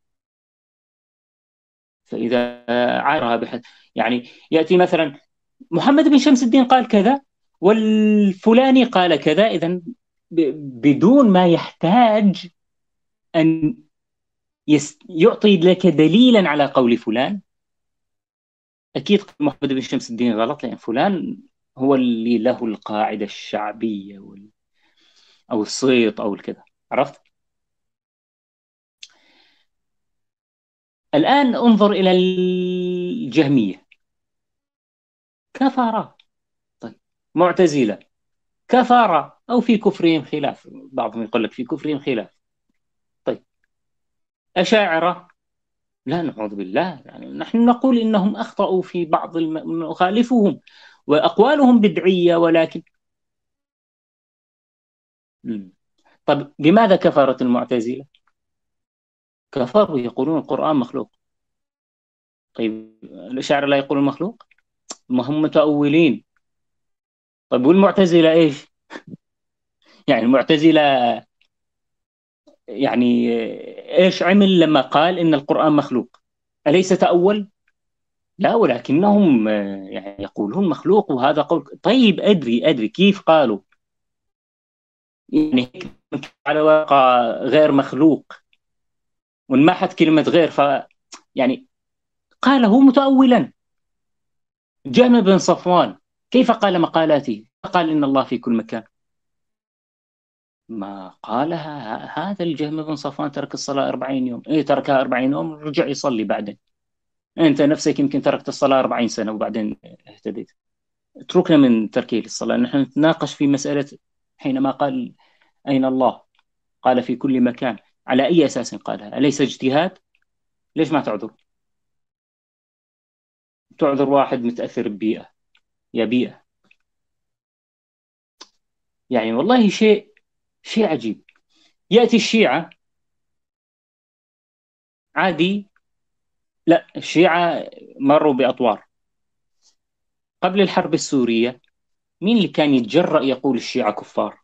فإذا عايرها بحسب يعني يأتي مثلا محمد بن شمس الدين قال كذا والفلاني قال كذا، إذن بدون ما يحتاج أن يعطي لك دليلا على قول فلان، أكيد محمد بن شمس الدين غلط لأن فلان هو اللي له القاعدة الشعبية أو الصيت أو الكذا. عرفت؟ الآن انظر إلى الجهمية، كفارة. طيب معتزلة كفارة أو في كفرهم خلاف، بعضهم يقول لك في كفرهم خلاف. طيب أشاعرة لا نعوذ بالله، يعني نحن نقول إنهم أخطأوا في بعض الم... نخالفهم وأقوالهم بدعية، ولكن طب لماذا كفرت المعتزلة؟ كفروا يقولون القرآن مخلوق. طيب الأشاعرة لا يقولون مخلوق؟ ما هم متأولين. طيب والمعتزلة إيش؟ يعني المعتزلة يعني إيش عمل لما قال إن القرآن مخلوق؟ أليس تأول؟ لا، ولكنهم يعني يقولون مخلوق وهذا قول. طيب أدري أدري كيف قالوا، يعني على واقع غير مخلوق ونمحت كلمة غير، ف يعني قاله متأولا. جهم بن صفوان كيف قال مقالاته؟ قال إن الله في كل مكان، ما قالها هذا الجهم بن صفوان ترك الصلاة أربعين يوم، إيه تركها أربعين يوم رجع يصلي بعدين. أنت نفسك يمكن تركت الصلاة أربعين سنة وبعدين اهتديت. اتركنا من تركيه للصلاة، نحن نتناقش في مسألة حينما قال أين الله؟ قال في كل مكان، على أي أساس قالها؟ أليس اجتهاد؟ ليش ما تعذر؟ تعذر واحد متأثر ببيئة يا بيئة. يعني والله شيء شيء عجيب. يأتي الشيعة عادي، لا، الشيعة مروا بأطوار. قبل الحرب السورية مين اللي كان يتجرأ يقول الشيعة كفار؟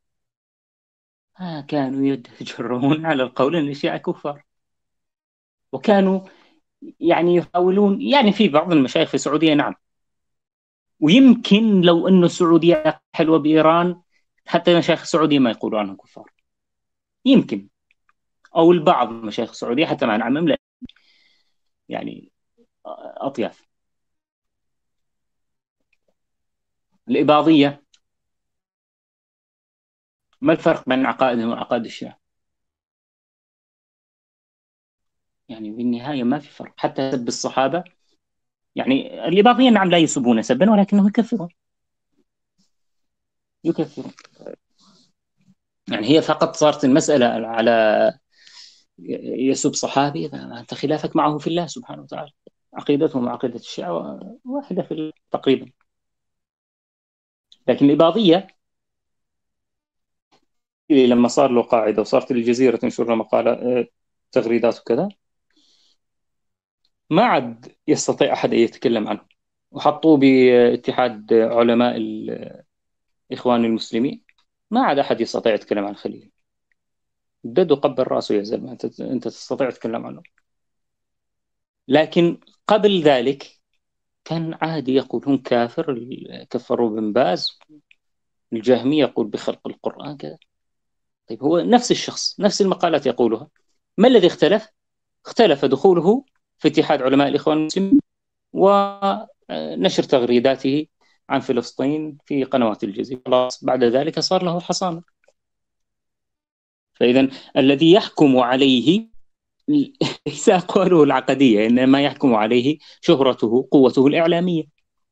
آه كانوا يتجرؤون على القول أن الشيعة كفار، وكانوا يعني يحاولون، يعني في بعض المشايخ في السعودية نعم، ويمكن لو أنه السعودية حلوة بإيران حتى مشايخ السعودية ما يقولوا عنهم كفار، يمكن، أو البعض من مشايخ السعودية حتى مع نعمم لا، يعني أطياف. الإباضية ما الفرق بين عقائدهم وعقائد الشيعة؟ يعني بالنهاية ما في فرق، حتى سب الصحابة. يعني الإباضية نعم لا يسبون سبا ولكنهم يكفرون يكفرون يعني هي فقط صارت المسألة على يسب صحابي، أنت خلافك معه في الله سبحانه وتعالى. عقيدتهم وعقيدة الشيعة واحدة في تقريبا. لكن الإباضية لما صار له قاعدة وصارت الجزيرة تنشر له مقالة تغريدات وكذا، ما عاد يستطيع أحد أن يتكلم عنه، وحطوه باتحاد علماء الإخوان المسلمين، ما عاد أحد يستطيع يتكلم عن الخليل. دد وقبل رأسه يا زلمة، أنت أنت تستطيع تتكلم عنه. لكن قبل ذلك كان عادي يقولون كافر، كفروا بن باز. الجهمي يقول بخلق القرآن كذا. طيب هو نفس الشخص، نفس المقالات يقولها، ما الذي اختلف؟ اختلف دخوله في اتحاد علماء الإخوان المسلمين ونشر تغريداته عن فلسطين في قنوات الجزيرة. خلاص بعد ذلك صار له حصانة. فإذا الذي يحكم عليه ليس أقواله العقدية، إنما يحكم عليه شهرته، قوته الإعلامية.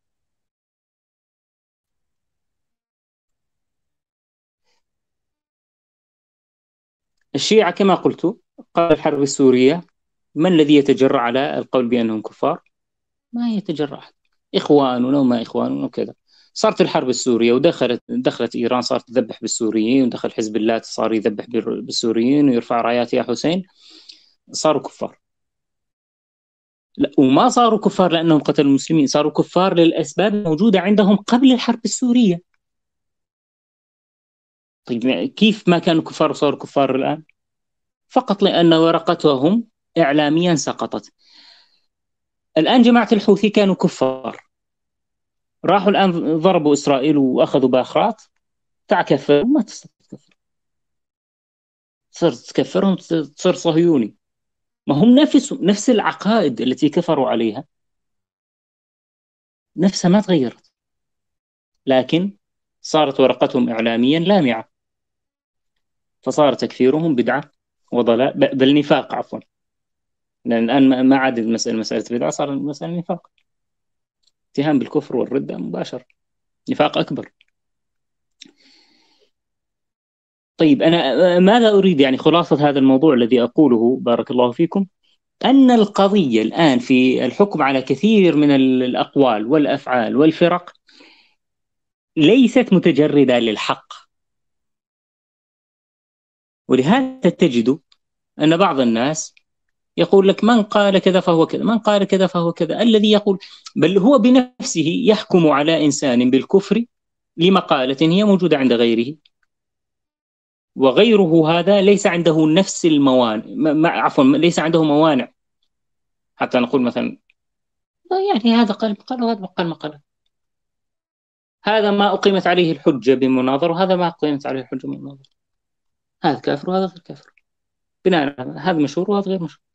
الشيعة كما قلت قبل الحرب السورية من الذي يتجرأ على القول بأنهم كفار؟ ما يتجرأ أحد. إخواننا وما إخواننا وكذا. صارت الحرب السورية ودخلت دخلت إيران، صارت تذبح بالسوريين، ودخل حزب الله صار يذبح بالسوريين ويرفع رايات يا حسين، صاروا كفار. لا، وما صاروا كفار لأنهم قتلوا المسلمين، صاروا كفار للأسباب الموجودة عندهم قبل الحرب السورية. طيب كيف ما كانوا كفار وصاروا كفار الآن؟ فقط لأن ورقتهم إعلاميا سقطت. الآن جماعة الحوثي كانوا كفار، راحوا الآن ضربوا إسرائيل وأخذوا باخرات، تعكفر ما تستطيع تكفر، صرت تكفرهم تصير صهيوني. ما هم نفس نفس العقائد التي كفروا عليها نفسها ما تغيرت، لكن صارت ورقتهم إعلاميا لامعة، فصار تكفيرهم بدعة وضلال، بل نفاق عفوا، لأن الآن ما عاد المسألة مسألة بدعة، صار المسألة نفاق، اتهام بالكفر والردة مباشر، نفاق أكبر. طيب أنا ماذا أريد؟ يعني خلاصة هذا الموضوع الذي أقوله بارك الله فيكم، أن القضية الآن في الحكم على كثير من الأقوال والأفعال والفرق ليست متجردة للحق. ولهذا تجد أن بعض الناس يقول لك من قال كذا فهو كذا، من قال كذا فهو كذا، الذي يقول، بل هو بنفسه يحكم على إنسان بالكفر لمقالة هي موجودة عند غيره، وغيره هذا ليس عنده نفس الموانع، عفوا ليس عنده موانع حتى نقول مثلا يعني هذا قال مقال وهذا قال مقال، هذا ما أقيمت عليه الحجة بمناظر وهذا ما أقيمت عليه الحجة بمناظر، هذا كافر وهذا غير كافر، بناء على هذا مشهور وهذا غير مشهور.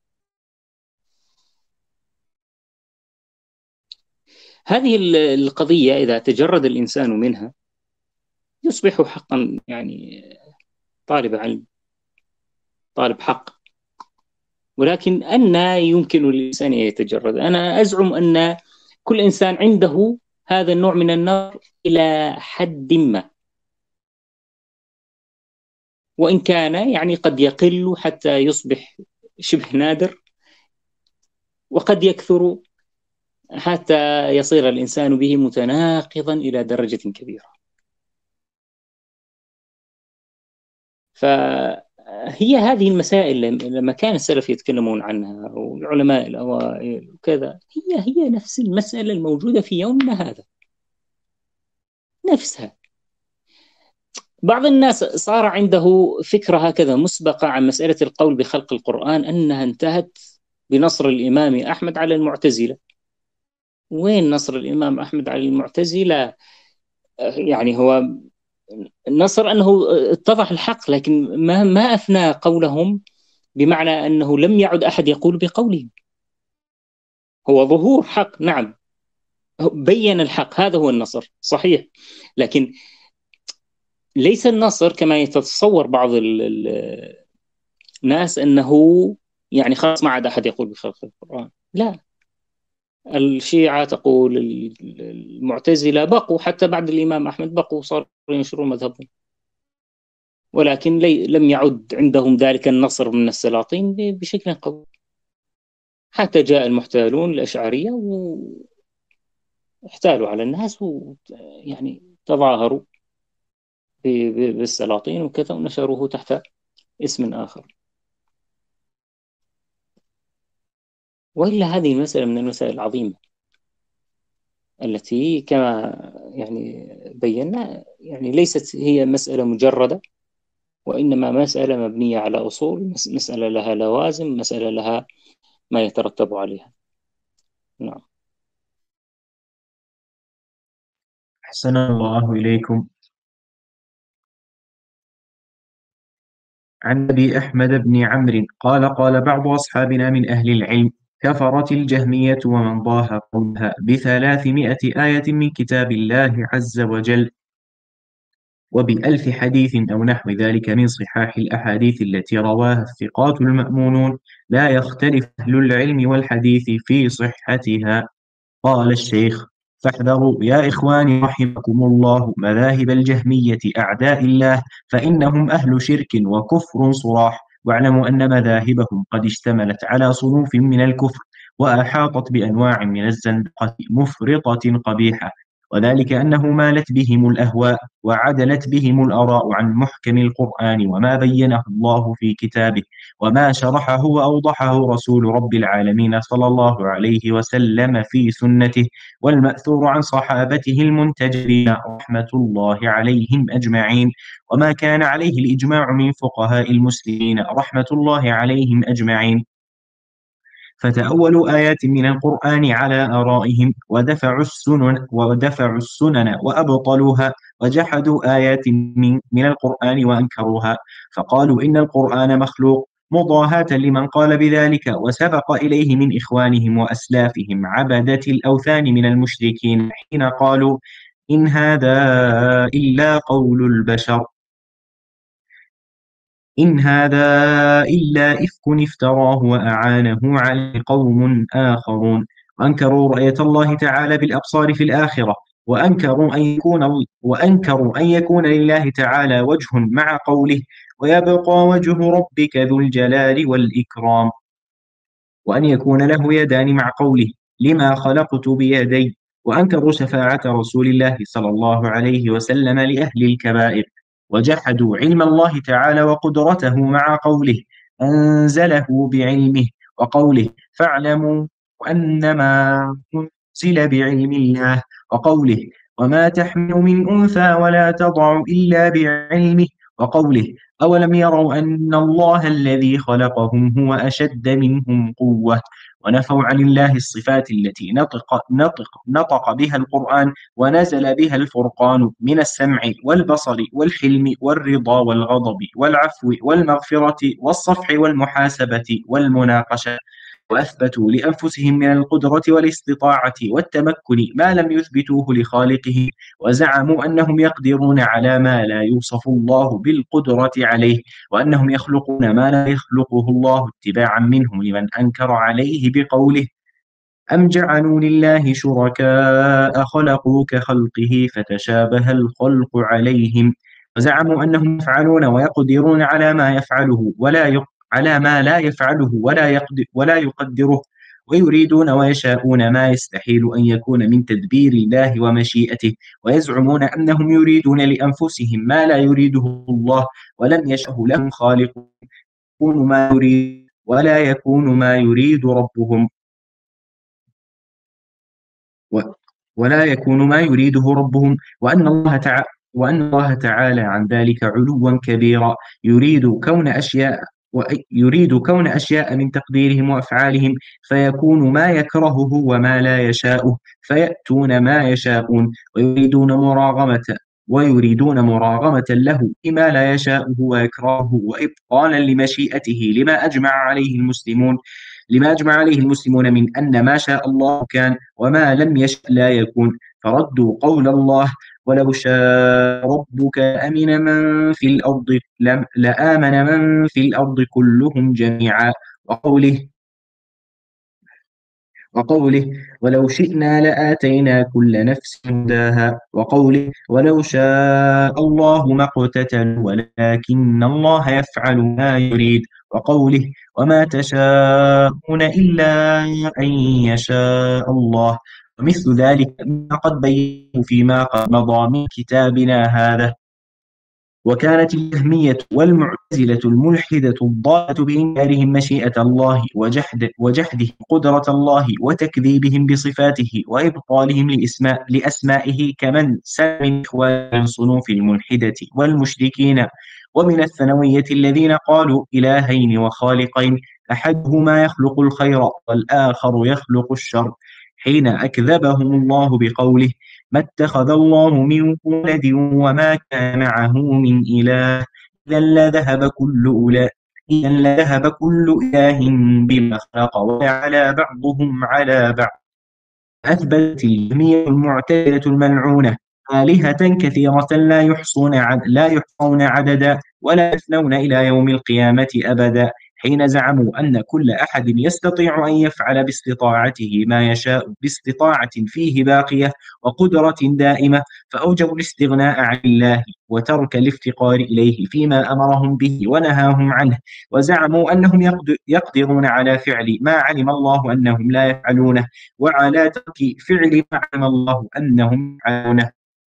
هذه القضية إذا تجرد الإنسان منها يصبح حقا يعني طالب علم، طالب حق. ولكن أن يمكن للإنسان أن يتجرد؟ أنا أزعم أن كل إنسان عنده هذا النوع من النظر إلى حد ما، وإن كان يعني قد يقل حتى يصبح شبه نادر، وقد يكثر حتى يصير الإنسان به متناقضا إلى درجة كبيرة. فهي هذه المسائل لما كان السلف يتكلمون عنها والعلماء الأوائل وكذا، هي هي نفس المسألة الموجودة في يومنا هذا، نفسها. بعض الناس صار عنده فكرة هكذا مسبقة عن مسألة القول بخلق القرآن أنها انتهت بنصر الإمام أحمد على المعتزلة. وين نصر الإمام أحمد على المعتزلة؟ يعني هو النصر أنه اتضح الحق، لكن ما ما أفنى قولهم، بمعنى أنه لم يعد أحد يقول بقولهم. هو ظهور حق، نعم، بين الحق، هذا هو النصر صحيح، لكن ليس النصر كما يتصور بعض الناس أنه يعني خلاص ما عاد أحد يقول بخلق القرآن. لا، الشيعة تقول، المعتزلة بقوا حتى بعد الإمام أحمد، بقوا صاروا ينشرون مذهبهم، ولكن لم يعد عندهم ذلك النصر من السلاطين بشكل قوي، حتى جاء المحتالون الأشعرية واحتالوا على الناس ويعني تظاهروا بالسلاطين وكذا ونشروه تحت اسم آخر. وإلا هذه المسألة من المسائل العظيمة التي كما يعني بينا يعني ليست هي مسألة مجردة، وإنما مسألة مبنية على أصول، مسألة لها لوازم، مسألة لها ما يترتب عليها. نعم. أحسن الله إليكم. عن أبي أحمد بن عمرو قال قال بعض أصحابنا من أهل العلم: كفرت الجهمية ومن ضاه قولها بثلاثمائة آية من كتاب الله عز وجل، وبألف حديث أو نحو ذلك من صحاح الأحاديث التي رواها الثقات المأمونون، لا يختلف أهل العلم والحديث في صحتها. قال الشيخ: فاحذروا يا إخواني رحمكم الله مذاهب الجهمية أعداء الله، فإنهم أهل شرك وكفر صراح، واعلموا أن مذاهبهم قد اشتملت على صنوف من الكفر، وأحاطت بأنواع من الزندقة مفرطة قبيحة، وذلك أنه مالت بهم الأهواء وعدلت بهم الآراء عن محكم القرآن وما بينه الله في كتابه، وما شرحه وأوضحه رسول رب العالمين صلى الله عليه وسلم في سنته، والمأثور عن صحابته المنتجبين رحمة الله عليهم أجمعين، وما كان عليه الإجماع من فقهاء المسلمين رحمة الله عليهم أجمعين. فتأولوا آيات من القرآن على آرائهم، ودفعوا السنن ودفعوا السنن وأبطلوها، وجحدوا آيات من, من القرآن وأنكروها، فقالوا إن القرآن مخلوق، مضاهاة لمن قال بذلك، وسبق إليه من إخوانهم وأسلافهم عبدة الأوثان من المشركين حين قالوا إن هذا إلا قول البشر، إن هذا إلا إفك افتراه وأعانه عليه قوم آخرون، وأنكروا رؤية الله تعالى بالأبصار في الآخرة، وأنكروا أن يكون وأنكروا أن يكون لله تعالى وجه مع قوله ويبقى وجه ربك ذو الجلال والإكرام، وأن يكون له يدان مع قوله لما خلقت بيدي، وأنكروا شفاعة رسول الله صلى الله عليه وسلم لأهل الكبائر، وجحدوا علم الله تعالى وقدرته مع قوله أنزله بعلمه، وقوله فاعلموا أنما أنزل بعلم الله، وقوله وما تحمل من أنثى ولا تضع إلا بعلمه، وقوله أولم يروا أن الله الذي خلقهم هو أشد منهم قوة، ونفوا عن الله الصفات التي نطق, نطق, نطق بها القرآن ونزل بها الفرقان من السمع والبصر والحلم والرضا والغضب والعفو والمغفرة والصفح والمحاسبة والمناقشة، وأثبتوا لأنفسهم من القدرة والاستطاعة والتمكن ما لم يثبتوه لخالقه، وزعموا أنهم يقدرون على ما لا يوصف الله بالقدرة عليه، وأنهم يخلقون ما لا يخلقه الله اتباعا منهم لمن أنكر عليه بقوله أم جعلوا لله شركاء خلقوا كخلقه فتشابه الخلق عليهم، وزعموا أنهم يفعلون ويقدرون على ما يفعله ولا يق... على ما لا يفعله ولا يقدر ولا يقدره، ويريدون ويشاءون ما يستحيل أن يكون من تدبير الله ومشيئته، ويزعمون أنهم يريدون لأنفسهم ما لا يريده الله ولم يشأه لهم خالق، يكون ما يريد ولا يكون ما يريد ربهم و ولا يكون ما يريده ربهم، وأن الله تعالى وأن الله تعالى عن ذلك علوا كبيرا، يريد كون أشياء يريد كون أشياء من تقديرهم وأفعالهم فيكون ما يكرهه وما لا يشاءه، فيأتون ما يشاءون، ويريدون مراغمة ويريدون مراغمة له فيما لا يشاءه ويكرهه، وإبطالا لمشيئته لما أجمع عليه المسلمون لما أجمع عليه المسلمون من أن ما شاء الله كان وما لم يشأ لا يكون، فردوا قول الله: ولو شاء ربك أمن من في الأرض لآمن من في الأرض كلهم جميعا، وقوله وقوله ولو شئنا لآتينا كل نفس هداها، وقوله ولو شاء الله ما اقتتلوا ولكن الله يفعل ما يريد، وقوله وما تشاءون إلا أن يشاء الله، ومثل ذلك ما قد بينه فيما قد مضى من كتابنا هذا. وكانت الجهمية والمعتزلة الملحدة الضالة بإنكارهم مشيئة الله وجحد وجحدهم قدرة الله وتكذيبهم بصفاته وإبطالهم لإسماء لأسمائه كمن سلم من إخوان صنوف الملحدة والمشركين ومن الثانوية الذين قالوا إلهين وخالقين أحدهما يخلق الخير والآخر يخلق الشر، حين أكذبهم الله بقوله ما اتخذ الله من ولد وما كان معه من إله إذا لذهب كل أولا إذا لذهب كل إله بما خلق وعلى بعضهم على بعض. أثبتت الجهمية المعتزلة الملعونة آلهة كثيرة لا يحصون عد لا يحصون عددا ولا يفنون إلى يوم القيامة أبدا، حين زعموا أن كل أحد يستطيع أن يفعل باستطاعته ما يشاء باستطاعة فيه باقية وقدرة دائمة، فأوجبوا الاستغناء عن الله وترك الافتقار إليه فيما أمرهم به ونهاهم عنه، وزعموا أنهم يقدرون على فعل ما علم الله أنهم لا يفعلونه وعلى ترك فعل ما علم الله أنهم يفعلونه،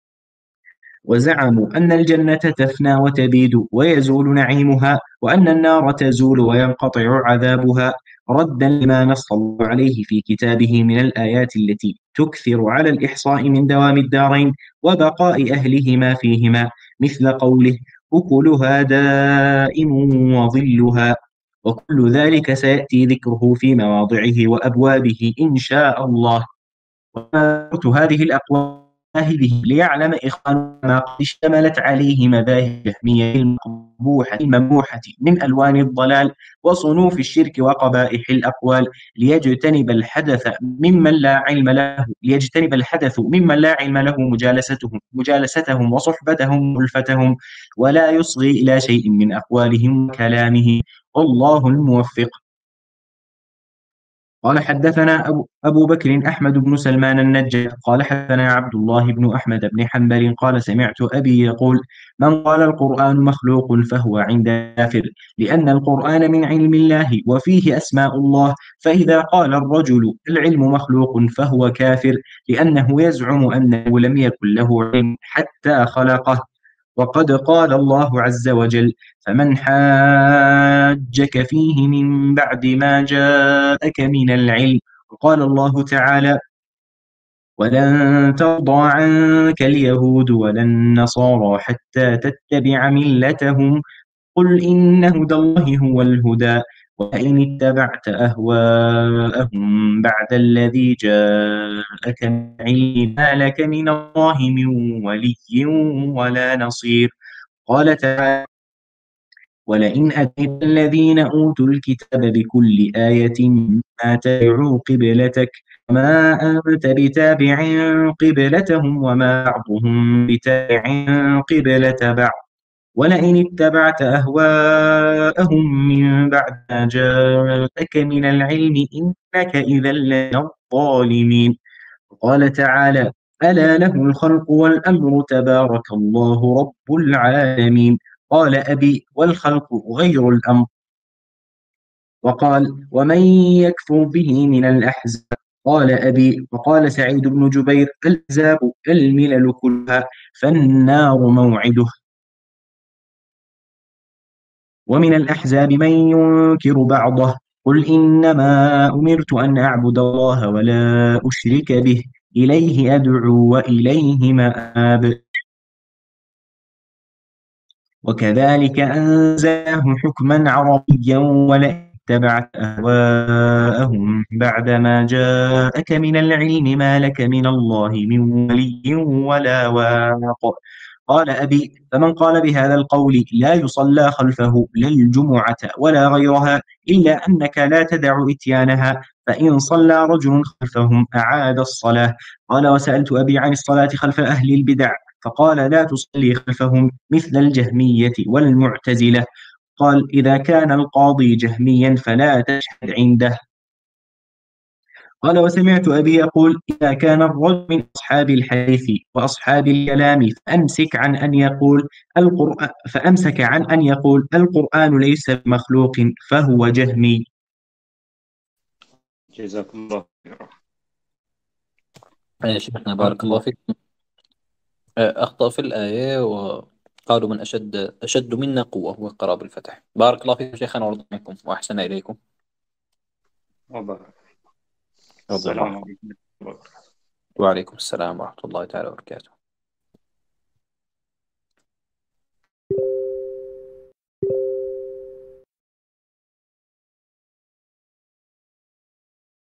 وزعموا أن الجنة تفنى وتبيد ويزول نعيمها، وأن النار تزول وينقطع عذابها، ردا لما نص الله عليه في كتابه من الآيات التي تكثر على الإحصاء من دوام الدارين وبقاء أهلهما فيهما، مثل قوله أكلها دائم وظلها، وكل ذلك سيأتي ذكره في مواضعه وأبوابه إن شاء الله. وذكرت هذه الأقوال هذه ليعلم إخوان ما قد اشتملت عليه مذاهب الجهمية المقبوحة المموحة من ألوان الضلال وصنوف الشرك وقبائح الأقوال، ليجتنب الحدث ممن لا علم له ليجتنب الحدث ممن لا علم له مجالستهم مجالستهم وصحبتهم وألفتهم، ولا يصغي إلى شيء من أقوالهم وكلامه، والله الموفق. قال حدثنا أبو, أبو بكر أحمد بن سلمان النجار قال حدثنا عبد الله بن أحمد بن حنبل قال سمعت أبي يقول من قال القرآن مخلوق فهو عند كافر، لأن القرآن من علم الله وفيه أسماء الله، فإذا قال الرجل العلم مخلوق فهو كافر، لأنه يزعم أنه لم يكن له علم حتى خلقه، وقد قال الله عز وجل فمن حاجك فيه من بعد ما جاءك من العلم، وقال الله تعالى ولن ترضى عنك اليهود ولا النصارى حتى تتبع ملتهم، قل إن هدى الله هو الهدى وإن اتبعت أهواءهم بعد الذي جاءك من علم ما لك من الله من ولي ولا نصير. قال تعالى ولئن أتيت الذين أوتوا الكتاب بكل آية ما تبعوا قبلتك وما أنت بتابع قبلتهم وما بعضهم بتابع قبلة بعض، ولئن اتبعت أهواءهم من بعد ما جاءك من العلم إنك إذا لمن الظالمين. قال تعالى ألا له الخلق والأمر تبارك الله رب العالمين. قال أبي والخلق غير الأمر. وقال: ومن يكفر به من الأحزاب. قال أبي: وقال سعيد بن جبير: الأحزاب الملل كلها، فالنار موعده. ومن الأحزاب من ينكر بعضه، قل إنما أمرت أن أعبد الله ولا أشرك به، إليه أدعو وإليه مآب. وكذلك أنزلناه حكما عربيا، ولئن اتبعت أهواءهم بعدما جاءك من العلم ما لك من الله من ولي ولا واق. قال أبي: فمن قال بهذا القول لا يصلى خلفه لا الجمعة ولا غيرها، إلا أنك لا تدع إتيانها، فإن صلى رجل خلفهم أعاد الصلاة. قال: وسألت أبي عن الصلاة خلف أهل البدع، فقال: لا تصلي خلفهم مثل الجهمية والمعتزلة. قال: إذا كان القاضي جهميا فلا تشهد عنده. قال: وسمعت أبي يقول: إذا كان الرجل من أصحاب الحديث وأصحاب الكلام فأمسك عن أن يقول القرآن فأمسك عن أن يقول القرآن ليس بمخلوق فهو جهمي. جزاكم الله خيرا. يا شيخنا بارك الله فيك. أخطأ في الآية وقالوا من أشد أشد منا قوة وقرأ بالفتح. بارك الله فيكم شيخنا ورضي عنكم وأحسن إليكم. وبارك. رضي الله السلام عنكم. عليكم ورحمة الله وبركاته. وعليكم السلام ورحمة الله تعالى وبركاته.